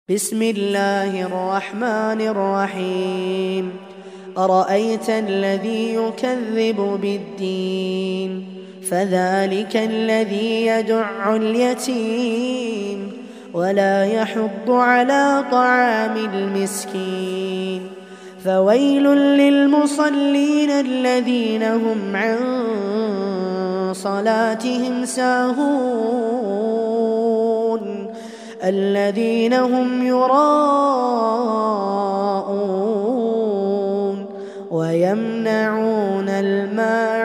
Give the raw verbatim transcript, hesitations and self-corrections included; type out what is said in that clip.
بسم الله الرحمن الرحيم أرأيت الذي يكذب بالدين فذلك الذي يدع اليتيم ولا يحض على طعام المسكين فويل للمصلين الذين هم عن صلاتهم ساهون الذين هم يراءون ويمنعون الماعون